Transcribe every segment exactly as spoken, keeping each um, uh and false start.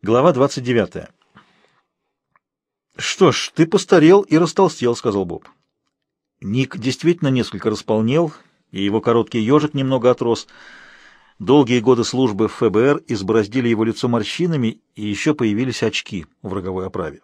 Глава двадцать девятая. «Что ж, ты постарел и растолстел», — сказал Боб. Ник действительно несколько располнел, и его короткий ежик немного отрос. Долгие годы службы в эф бэ эр избороздили его лицо морщинами, и еще появились очки в роговой оправе.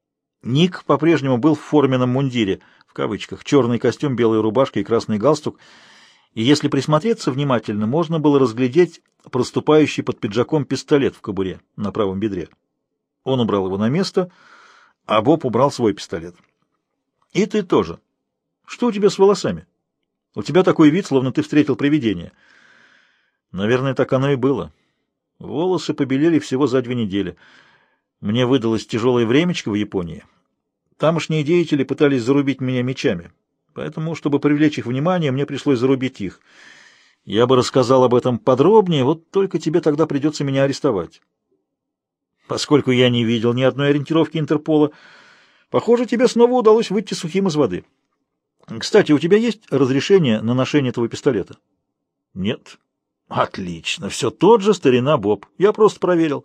Ник по-прежнему был в форменном мундире, в кавычках, черный костюм, белая рубашка и красный галстук, и если присмотреться внимательно, можно было разглядеть проступающий под пиджаком пистолет в кобуре на правом бедре. Он убрал его на место, а Боб убрал свой пистолет. «И ты тоже. Что у тебя с волосами? У тебя такой вид, словно ты встретил привидение». Наверное, так оно и было. Волосы побелели всего за две недели. Мне выдалось тяжелое времечко в Японии. Тамошние деятели пытались зарубить меня мечами, поэтому, чтобы привлечь их внимание, мне пришлось зарубить их. Я бы рассказал об этом подробнее, вот только тебе тогда придется меня арестовать. Поскольку я не видел ни одной ориентировки Интерпола, похоже, тебе снова удалось выйти сухим из воды. Кстати, у тебя есть разрешение на ношение этого пистолета? Нет. Отлично. Все тот же старина Боб. Я просто проверил.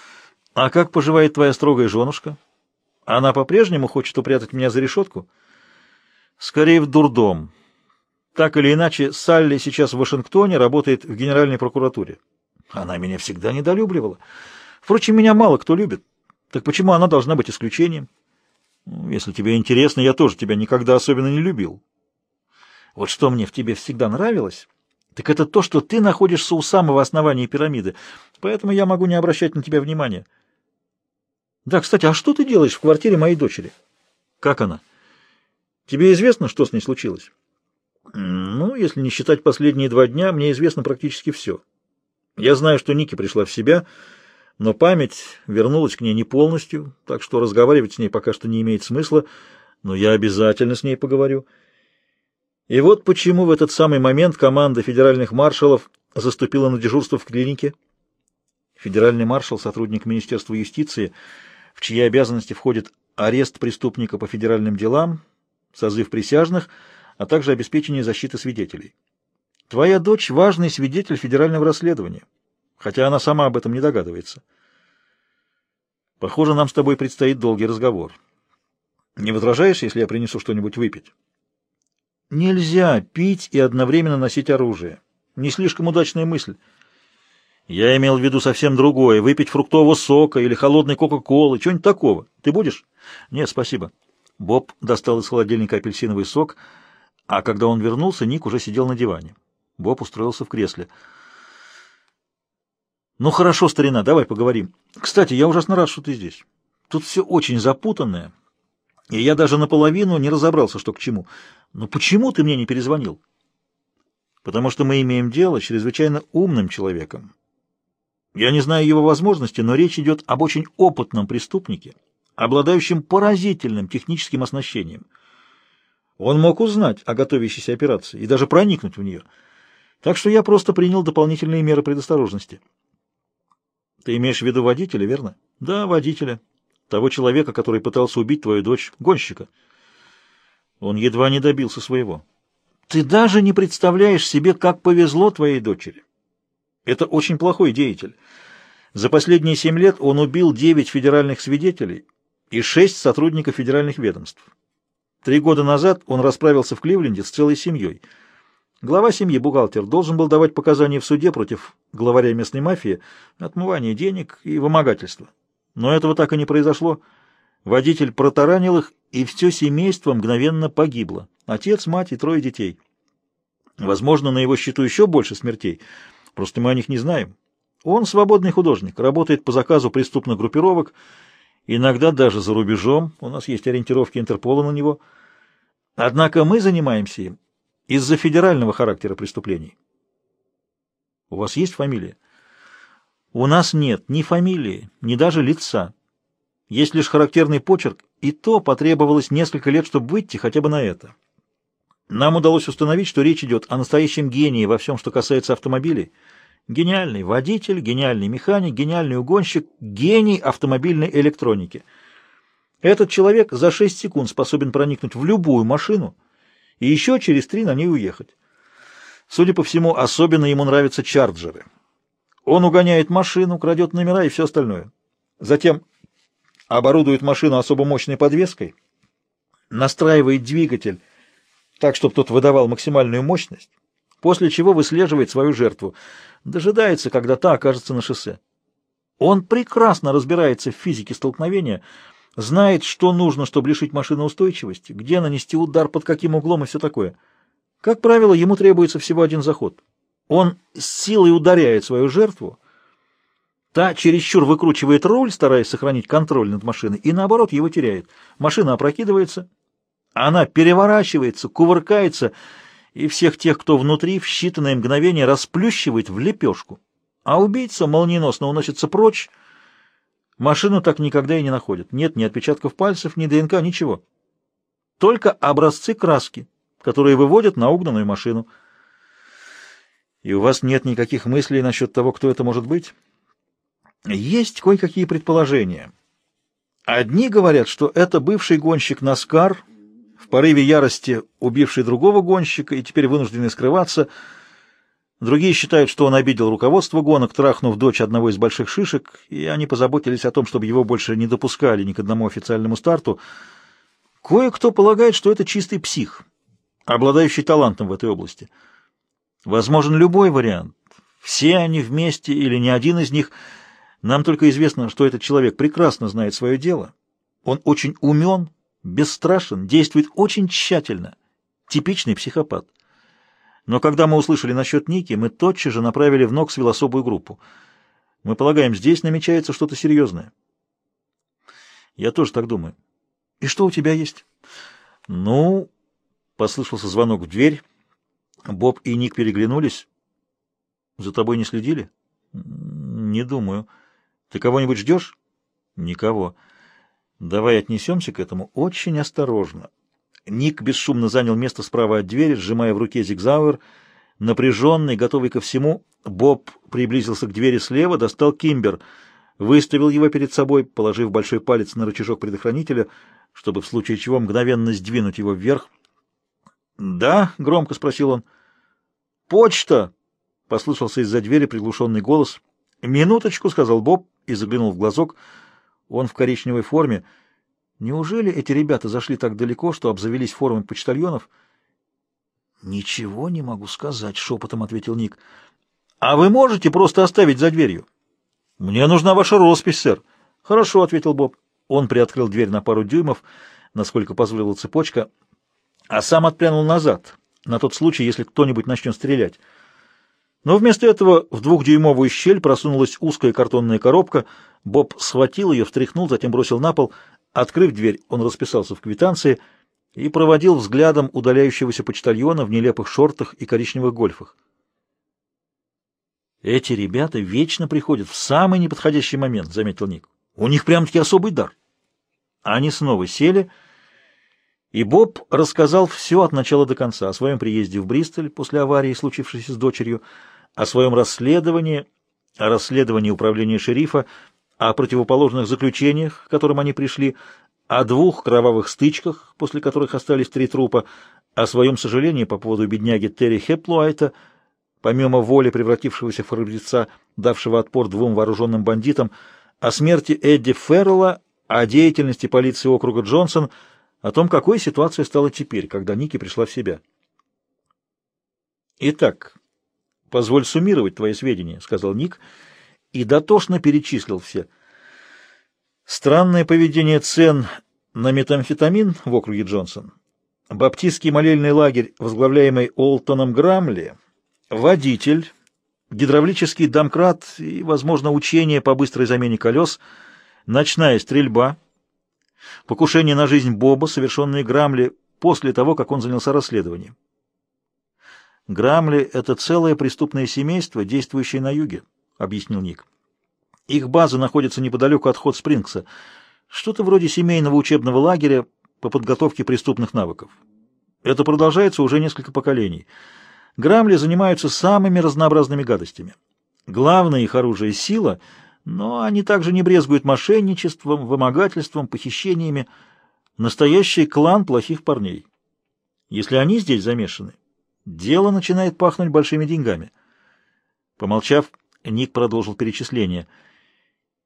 А как поживает твоя строгая женушка? Она по-прежнему хочет упрятать меня за решетку? Скорее в дурдом. Так или иначе, Салли сейчас в Вашингтоне работает в Генеральной прокуратуре. Она меня всегда недолюбливала. Впрочем, меня мало кто любит. Так почему она должна быть исключением? Ну, если тебе интересно, я тоже тебя никогда особенно не любил. Вот что мне в тебе всегда нравилось, так это то, что ты находишься у самого основания пирамиды, поэтому я могу не обращать на тебя внимания. Да, кстати, а что ты делаешь в квартире моей дочери? Как она? Тебе известно, что с ней случилось? Ну, если не считать последние два дня, мне известно практически все. Я знаю, что Ники пришла в себя, но память вернулась к ней не полностью, так что разговаривать с ней пока что не имеет смысла, но я обязательно с ней поговорю. И вот почему в этот самый момент команда федеральных маршалов заступила на дежурство в клинике. Федеральный маршал — сотрудник Министерства юстиции, в чьи обязанности входит арест преступника по федеральным делам, созыв присяжных, а также обеспечение защиты свидетелей. Твоя дочь — важный свидетель федерального расследования, хотя она сама об этом не догадывается. Похоже, нам с тобой предстоит долгий разговор. Не возражаешь, если я принесу что-нибудь выпить? Нельзя пить и одновременно носить оружие. Не слишком удачная мысль. Я имел в виду совсем другое. Выпить фруктового сока или холодной кока-колы, чего-нибудь такого. Ты будешь? Нет, спасибо. Боб достал из холодильника апельсиновый сок, а когда он вернулся, Ник уже сидел на диване. Боб устроился в кресле. Ну хорошо, старина, давай поговорим. Кстати, я ужасно рад, что ты здесь. Тут все очень запутанное, и я даже наполовину не разобрался, что к чему. Но почему ты мне не перезвонил? Потому что мы имеем дело с чрезвычайно умным человеком. Я не знаю его возможностей, но речь идет об очень опытном преступнике, обладающем поразительным техническим оснащением. Он мог узнать о готовящейся операции и даже проникнуть в нее. Так что я просто принял дополнительные меры предосторожности. Ты имеешь в виду водителя, верно? Да, водителя. Того человека, который пытался убить твою дочь, гонщика. Он едва не добился своего. Ты даже не представляешь себе, как повезло твоей дочери. Это очень плохой деятель. За последние семь лет он убил девять федеральных свидетелей и шесть сотрудников федеральных ведомств. Три года назад он расправился в Кливленде с целой семьей. Глава семьи, бухгалтер, должен был давать показания в суде против главаря местной мафии, отмывания денег и вымогательства. Но этого так и не произошло. Водитель протаранил их, и все семейство мгновенно погибло. Отец, мать и трое детей. Возможно, на его счету еще больше смертей, просто мы о них не знаем. Он свободный художник, работает по заказу преступных группировок, иногда даже за рубежом, у нас есть ориентировки Интерпола на него. Однако мы занимаемся им из-за федерального характера преступлений. У вас есть фамилия? У нас нет ни фамилии, ни даже лица. Есть лишь характерный почерк, и то потребовалось несколько лет, чтобы выйти хотя бы на это. Нам удалось установить, что речь идет о настоящем гении во всем, что касается автомобилей. Гениальный водитель, гениальный механик, гениальный угонщик, гений автомобильной электроники. Этот человек за шесть секунд способен проникнуть в любую машину и еще через три на ней уехать. Судя по всему, особенно ему нравятся чарджеры. Он угоняет машину, крадет номера и все остальное. затем оборудует машину особо мощной подвеской, настраивает двигатель так, чтобы тот выдавал максимальную мощность, после чего выслеживает свою жертву, дожидается, когда та окажется на шоссе. Он прекрасно разбирается в физике столкновения, знает, что нужно, чтобы лишить машины устойчивости, где нанести удар, под каким углом и все такое. Как правило, ему требуется всего один заход. Он с силой ударяет свою жертву, та чересчур выкручивает руль, стараясь сохранить контроль над машиной, и наоборот его теряет. Машина опрокидывается, она переворачивается, кувыркается, и всех тех, кто внутри, в считанные мгновения расплющивает в лепешку. А убийца молниеносно уносится прочь. Машину так никогда и не находят. Нет ни отпечатков пальцев, ни ДНК, ничего. Только образцы краски, которые выводят на угнанную машину. И у вас нет никаких мыслей насчет того, кто это может быть? Есть кое-какие предположения. Одни говорят, что это бывший гонщик Наскар, в порыве ярости убивший другого гонщика и теперь вынужденный скрываться. Другие считают, что он обидел руководство гонок, трахнув дочь одного из больших шишек, и они позаботились о том, чтобы его больше не допускали ни к одному официальному старту. Кое-кто полагает, что это чистый псих, обладающий талантом в этой области. Возможен любой вариант. Все они вместе или ни один из них. Нам только известно, что этот человек прекрасно знает свое дело. Он очень умен, бесстрашен, действует очень тщательно. Типичный психопат. Но когда мы услышали насчет Ники, мы тотчас же направили в Ноксвилл особую группу. Мы полагаем, здесь намечается что-то серьезное. Я тоже так думаю. И что у тебя есть? Ну, послышался звонок в дверь. Боб и Ник переглянулись. За тобой не следили? Не думаю. Ты кого-нибудь ждешь? Никого. Давай отнесемся к этому очень осторожно. Ник бесшумно занял место справа от двери, сжимая в руке зигзауэр. Напряженный, готовый ко всему, Боб приблизился к двери слева, достал кимбер, выставил его перед собой, положив большой палец на рычажок предохранителя, чтобы в случае чего мгновенно сдвинуть его вверх. «Да?» — громко спросил он. «Почта!» — послышался из-за двери приглушенный голос. «Минуточку», — сказал Боб и заглянул в глазок. Он в коричневой форме. Неужели эти ребята зашли так далеко, что обзавелись формой почтальонов? «Ничего не могу сказать», — шепотом ответил Ник. «А вы можете просто оставить за дверью?» «Мне нужна ваша роспись, сэр». «Хорошо», — ответил Боб. Он приоткрыл дверь на пару дюймов, насколько позволила цепочка, а сам отпрянул назад, на тот случай, если кто-нибудь начнет стрелять. Но вместо этого в двухдюймовую щель просунулась узкая картонная коробка. Боб схватил ее, встряхнул, затем бросил на пол. Открыв дверь, он расписался в квитанции и проводил взглядом удаляющегося почтальона в нелепых шортах и коричневых гольфах. «Эти ребята вечно приходят в самый неподходящий момент», — заметил Ник. «У них прям-таки особый дар». Они снова сели, и Боб рассказал все от начала до конца о своем приезде в Бристоль после аварии, случившейся с дочерью, о своем расследовании, о расследовании управления шерифа, о противоположных заключениях, к которым они пришли, о двух кровавых стычках, после которых остались три трупа, о своем сожалении по поводу бедняги Терри Хеплуайта, помимо воли превратившегося в храбреца, давшего отпор двум вооруженным бандитам, о смерти Эдди Феррелла, о деятельности полиции округа Джонсон, о том, какой ситуация стала теперь, когда Ники пришла в себя. «Итак, позволь суммировать твои сведения», — сказал Ник, и дотошно перечислил все. Странное поведение цен на метамфетамин в округе Джонсон, баптистский молельный лагерь, возглавляемый Олтоном Грамли, водитель, гидравлический домкрат и, возможно, учение по быстрой замене колес, ночная стрельба, покушение на жизнь Боба, совершенное Грамли после того, как он занялся расследованием. Грамли — это целое преступное семейство, действующее на юге, — объяснил Ник. Их база находится неподалеку от Хот-Спрингса, что-то вроде семейного учебного лагеря по подготовке преступных навыков. Это продолжается уже несколько поколений. Грамли занимаются самыми разнообразными гадостями. Главное их оружие — сила, но они также не брезгуют мошенничеством, вымогательством, похищениями. Настоящий клан плохих парней. Если они здесь замешаны, дело начинает пахнуть большими деньгами. Помолчав, Ник продолжил перечисление.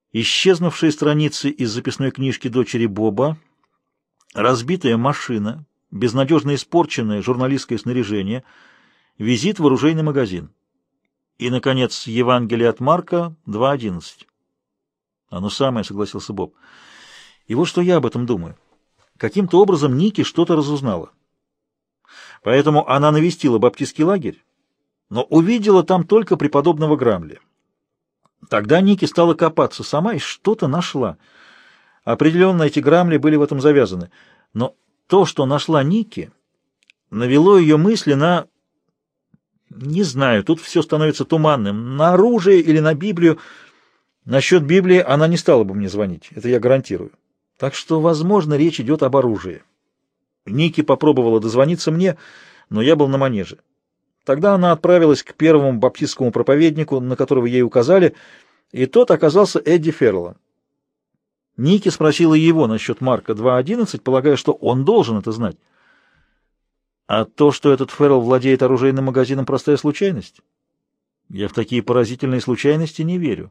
исчезнувшие страницы из записной книжки дочери Боба, разбитая машина, безнадежно испорченное журналистское снаряжение, визит в оружейный магазин. И, наконец, Евангелие от Марка два одиннадцать. Оно самое, согласился Боб. И вот что я об этом думаю. Каким-то образом Ники что-то разузнала. Поэтому она навестила баптистский лагерь, но увидела там только преподобного Грамли. Тогда Ники стала копаться сама и что-то нашла. Определенно эти Грамли были в этом завязаны. Но то, что нашла Ники, навело ее мысли на... Не знаю, тут все становится туманным. На оружие или на Библию. Насчет Библии она не стала бы мне звонить, это я гарантирую. Так что, возможно, речь идет об оружии. Ники попробовала дозвониться мне, но я был на манеже. Тогда она отправилась к первому баптистскому проповеднику, на которого ей указали, и тот оказался Эдди Ферреллом. Ники спросила его насчет Марка два одиннадцать, полагая, что он должен это знать. А то, что этот Феррелл владеет оружейным магазином, простая случайность? Я в такие поразительные случайности не верю.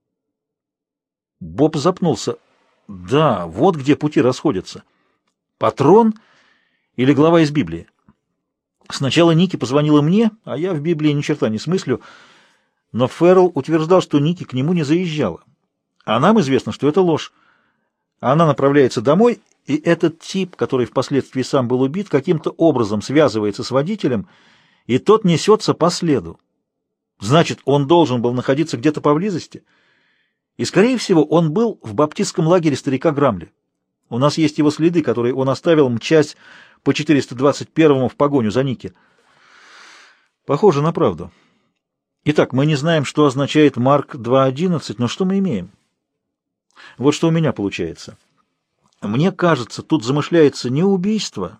Боб запнулся. Да, вот где пути расходятся. Патрон или глава из Библии? Сначала Ники позвонила мне, а я в Библии ни черта не смыслю, но Феррелл утверждал, что Ники к нему не заезжала. А нам известно, что это ложь. Она направляется домой, и этот тип, который впоследствии сам был убит, каким-то образом связывается с водителем, и тот несется по следу. Значит, он должен был находиться где-то поблизости, и, скорее всего, он был в баптистском лагере старика Грамли. У нас есть его следы, которые он оставил, мчась по четыреста двадцать первому в погоню за Ники. Похоже на правду. Итак, мы не знаем, что означает Марк два одиннадцать, но что мы имеем? Вот что у меня получается. Мне кажется, тут замышляется не убийство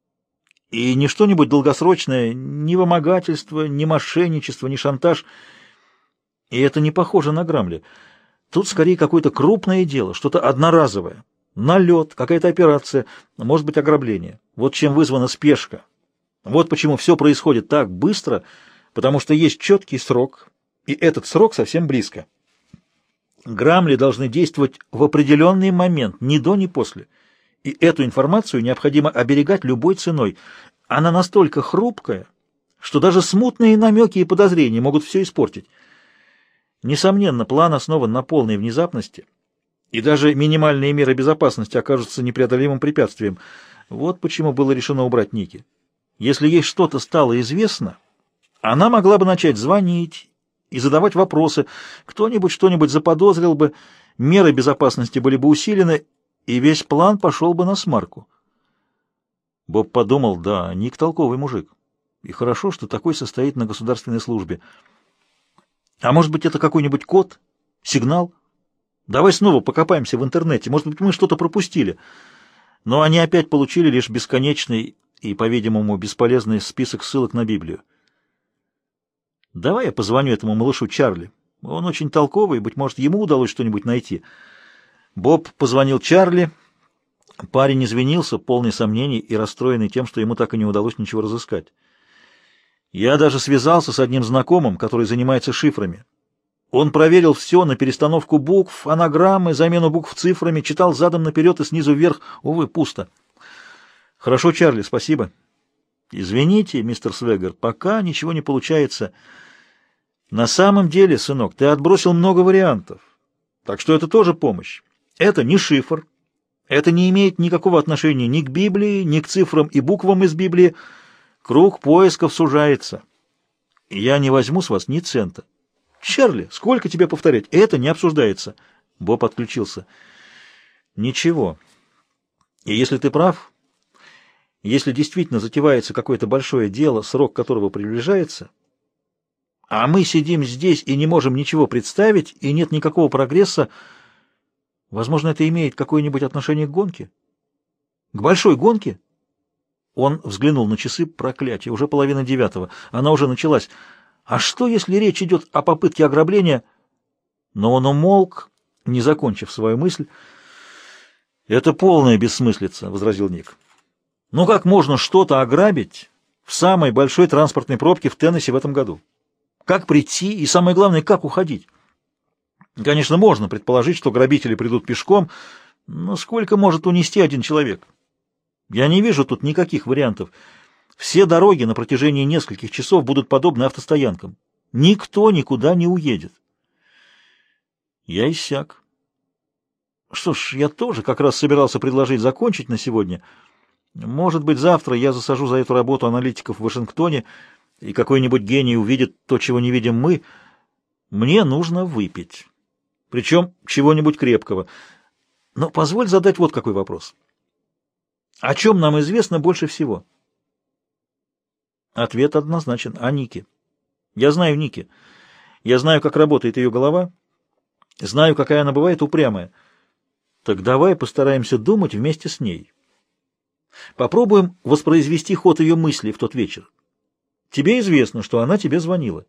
и не что-нибудь долгосрочное, ни вымогательство, ни мошенничество, ни шантаж. И это не похоже на Грамли. Тут скорее какое-то крупное дело, что-то одноразовое. Налет, какая-то операция, может быть, ограбление. Вот чем вызвана спешка. Вот почему все происходит так быстро, потому что есть четкий срок, и этот срок совсем близко. Грамли должны действовать в определенный момент, ни до, ни после. И эту информацию необходимо оберегать любой ценой. Она настолько хрупкая, что даже смутные намеки и подозрения могут все испортить. Несомненно, план основан на полной внезапности, и даже минимальные меры безопасности окажутся непреодолимым препятствием. Вот почему было решено убрать Ники. Если ей что-то стало известно, она могла бы начать звонить и задавать вопросы, кто-нибудь что-нибудь заподозрил бы, меры безопасности были бы усилены, и весь план пошел бы на смарку. Боб подумал, да, Ник толковый мужик, и хорошо, что такой состоит на государственной службе. А может быть, это какой-нибудь код, сигнал? Давай снова покопаемся в интернете, может быть, мы что-то пропустили. Но они опять получили лишь бесконечный и, по-видимому, бесполезный список ссылок на Библию. Давай я позвоню этому малышу Чарли. Он очень толковый, быть может, ему удалось что-нибудь найти. Боб позвонил Чарли. Парень извинился, полный сомнений и расстроенный тем, что ему так и не удалось ничего разыскать. Я даже связался с одним знакомым, который занимается шифрами. Он проверил все на перестановку букв, анаграммы, замену букв цифрами, читал задом наперед и снизу вверх. Увы, пусто. Хорошо, Чарли, спасибо. Извините, мистер Свегер, пока ничего не получается. На самом деле, сынок, ты отбросил много вариантов. Так что это тоже помощь. Это не шифр. Это не имеет никакого отношения ни к Библии, ни к цифрам и буквам из Библии. Круг поисков сужается. Я не возьму с вас ни цента. Чарли, сколько тебе повторять? Это не обсуждается. Боб отключился. Ничего. И если ты прав, если действительно затевается какое-то большое дело, срок которого приближается, а мы сидим здесь и не можем ничего представить, и нет никакого прогресса, возможно, это имеет какое-нибудь отношение к гонке? К большой гонке? Он взглянул на часы, проклятие, уже половина девятого, она уже началась. А что, если речь идет о попытке ограбления? Но он умолк, не закончив свою мысль. «Это полная бессмыслица», — возразил Ник. «Ну как можно что-то ограбить в самой большой транспортной пробке в Теннесси в этом году? Как прийти и, самое главное, как уходить?» Конечно, можно предположить, что грабители придут пешком, но сколько может унести один человек? Я не вижу тут никаких вариантов. Все дороги на протяжении нескольких часов будут подобны автостоянкам. Никто никуда не уедет. Я иссяк. Что ж, я тоже как раз собирался предложить закончить на сегодня. Может быть, завтра я засажу за эту работу аналитиков в Вашингтоне, и какой-нибудь гений увидит то, чего не видим мы. Мне нужно выпить. Причем чего-нибудь крепкого. Но позволь задать вот какой вопрос. О чем нам известно больше всего? Ответ однозначен. О Нике. Я знаю Ники. Я знаю, как работает ее голова. Знаю, какая она бывает упрямая. Так давай постараемся думать вместе с ней. Попробуем воспроизвести ход ее мыслей в тот вечер. Тебе известно, что она тебе звонила.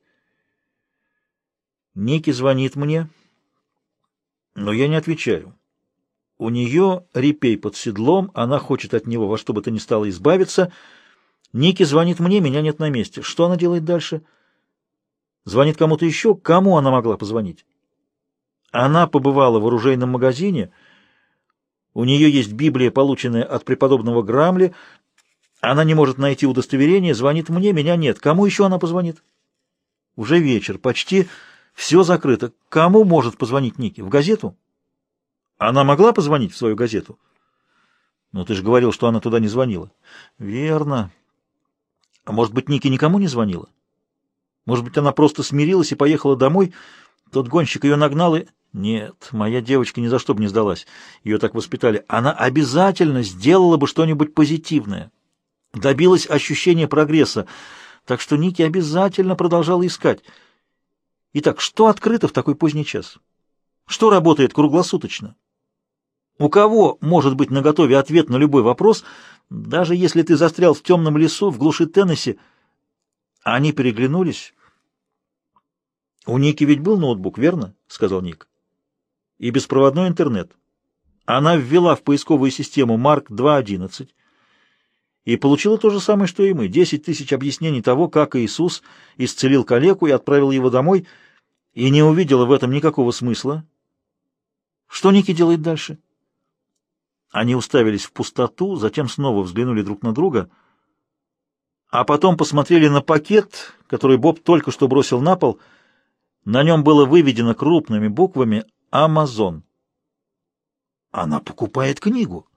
Ники звонит мне, но я не отвечаю. У нее репей под седлом, она хочет от него во что бы то ни стало избавиться. Ники звонит мне, меня нет на месте. Что она делает дальше? Звонит кому-то еще? Кому она могла позвонить? Она побывала в оружейном магазине. У нее есть Библия, полученная от преподобного Грамли. Она не может найти удостоверение, звонит мне, меня нет. Кому еще она позвонит? Уже вечер, почти все закрыто. Кому может позвонить Ники? В газету? Она могла позвонить в свою газету? Но ты же говорил, что она туда не звонила. Верно. А может быть, Ники никому не звонила? Может быть, она просто смирилась и поехала домой? Тот гонщик ее нагнал и... Нет, моя девочка ни за что бы не сдалась. Ее так воспитали. Она обязательно сделала бы что-нибудь позитивное. Добилась ощущения прогресса. Так что Ники обязательно продолжала искать. Итак, что открыто в такой поздний час? Что работает круглосуточно? У кого может быть наготове ответ на любой вопрос, даже если ты застрял в темном лесу в глуши Теннесси? Они переглянулись. «У Ники ведь был ноутбук, верно?» — сказал Ник. «И беспроводной интернет. Она ввела в поисковую систему Марк два одиннадцать и получила то же самое, что и мы. Десять тысяч объяснений того, как Иисус исцелил калеку и отправил его домой, и не увидела в этом никакого смысла. Что Ники делает дальше?» Они уставились в пустоту, затем снова взглянули друг на друга, а потом посмотрели на пакет, который Боб только что бросил на пол. На нем было выведено крупными буквами «Амазон». Она покупает книгу.